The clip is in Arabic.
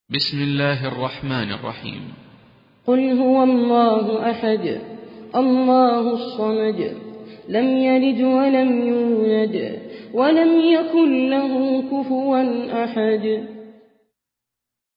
بسم الله الرحمن الرحيم. قل هو الله أحد الله الصمد لم يلد ولم يولد ولم يكن له كفوا أحد.